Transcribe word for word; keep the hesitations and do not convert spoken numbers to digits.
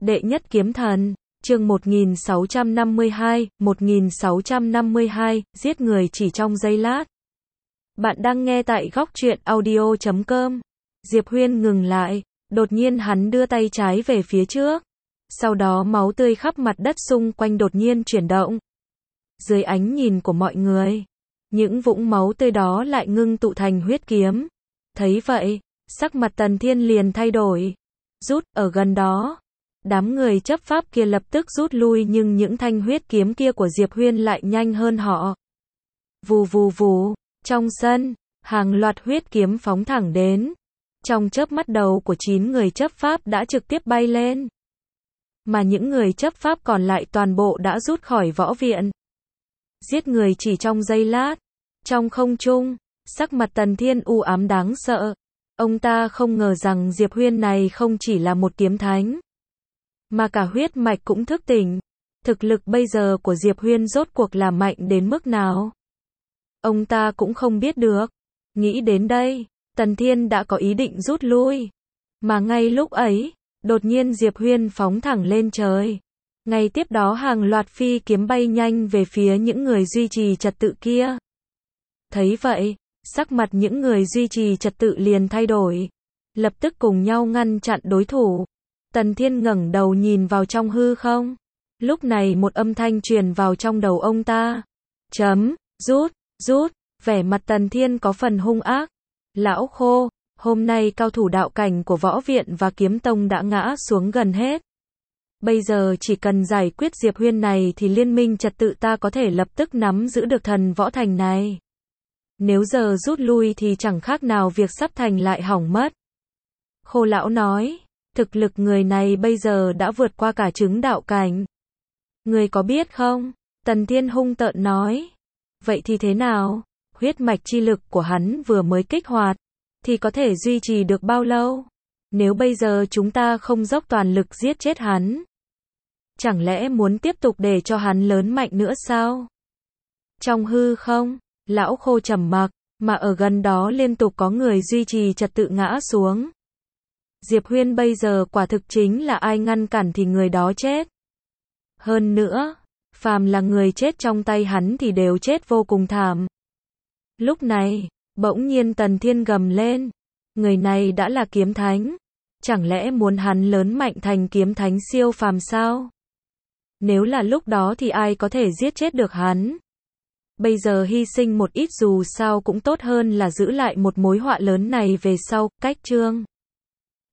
Đệ nhất kiếm thần, chương một nghìn sáu trăm năm mươi hai, một nghìn sáu trăm năm mươi hai, giết người chỉ trong giây lát. Bạn đang nghe tại góc truyện audio chấm com. Diệp Huyên ngừng lại, đột nhiên hắn đưa tay trái về phía trước. Sau đó máu tươi khắp mặt đất xung quanh đột nhiên chuyển động. Dưới ánh nhìn của mọi người, những vũng máu tươi đó lại ngưng tụ thành huyết kiếm. Thấy vậy, sắc mặt Tần Thiên liền thay đổi. Rút, ở gần đó. Đám người chấp pháp kia lập tức rút lui nhưng những thanh huyết kiếm kia của Diệp Huyên lại nhanh hơn họ. Vù vù vù, trong sân, hàng loạt huyết kiếm phóng thẳng đến. Trong chớp mắt đầu của chín người chấp pháp đã trực tiếp bay lên. Mà những người chấp pháp còn lại toàn bộ đã rút khỏi võ viện. Giết người chỉ trong giây lát. Trong không trung, sắc mặt Tần Thiên u ám đáng sợ. Ông ta không ngờ rằng Diệp Huyên này không chỉ là một kiếm thánh, mà cả huyết mạch cũng thức tỉnh. Thực lực bây giờ của Diệp Huyên rốt cuộc là mạnh đến mức nào? Ông ta cũng không biết được. Nghĩ đến đây, Tần Thiên đã có ý định rút lui. Mà ngay lúc ấy, đột nhiên Diệp Huyên phóng thẳng lên trời. Ngay tiếp đó hàng loạt phi kiếm bay nhanh về phía những người duy trì trật tự kia. Thấy vậy, sắc mặt những người duy trì trật tự liền thay đổi. Lập tức cùng nhau ngăn chặn đối thủ. Tần Thiên ngẩng đầu nhìn vào trong hư không. Lúc này một âm thanh truyền vào trong đầu ông ta. Chấm, rút, rút, vẻ mặt Tần Thiên có phần hung ác. Lão Khô, hôm nay cao thủ đạo cảnh của võ viện và kiếm tông đã ngã xuống gần hết. Bây giờ chỉ cần giải quyết Diệp Huyên này thì liên minh trật tự ta có thể lập tức nắm giữ được thần võ thành này. Nếu giờ rút lui thì chẳng khác nào việc sắp thành lại hỏng mất. Khô lão nói, thực lực người này bây giờ đã vượt qua cả chứng đạo cảnh. Người có biết không? Tần Thiên hung tợn nói. Vậy thì thế nào? Huyết mạch chi lực của hắn vừa mới kích hoạt, thì có thể duy trì được bao lâu? Nếu bây giờ chúng ta không dốc toàn lực giết chết hắn, chẳng lẽ muốn tiếp tục để cho hắn lớn mạnh nữa sao? Trong hư không, lão Khô trầm mặc, mà ở gần đó liên tục có người duy trì trật tự ngã xuống. Diệp Huyên bây giờ quả thực chính là ai ngăn cản thì người đó chết. Hơn nữa, phàm là người chết trong tay hắn thì đều chết vô cùng thảm. Lúc này, bỗng nhiên Tần Thiên gầm lên. Người này đã là kiếm thánh. Chẳng lẽ muốn hắn lớn mạnh thành kiếm thánh siêu phàm sao? Nếu là lúc đó thì ai có thể giết chết được hắn? Bây giờ hy sinh một ít dù sao cũng tốt hơn là giữ lại một mối họa lớn này về sau. Cách chương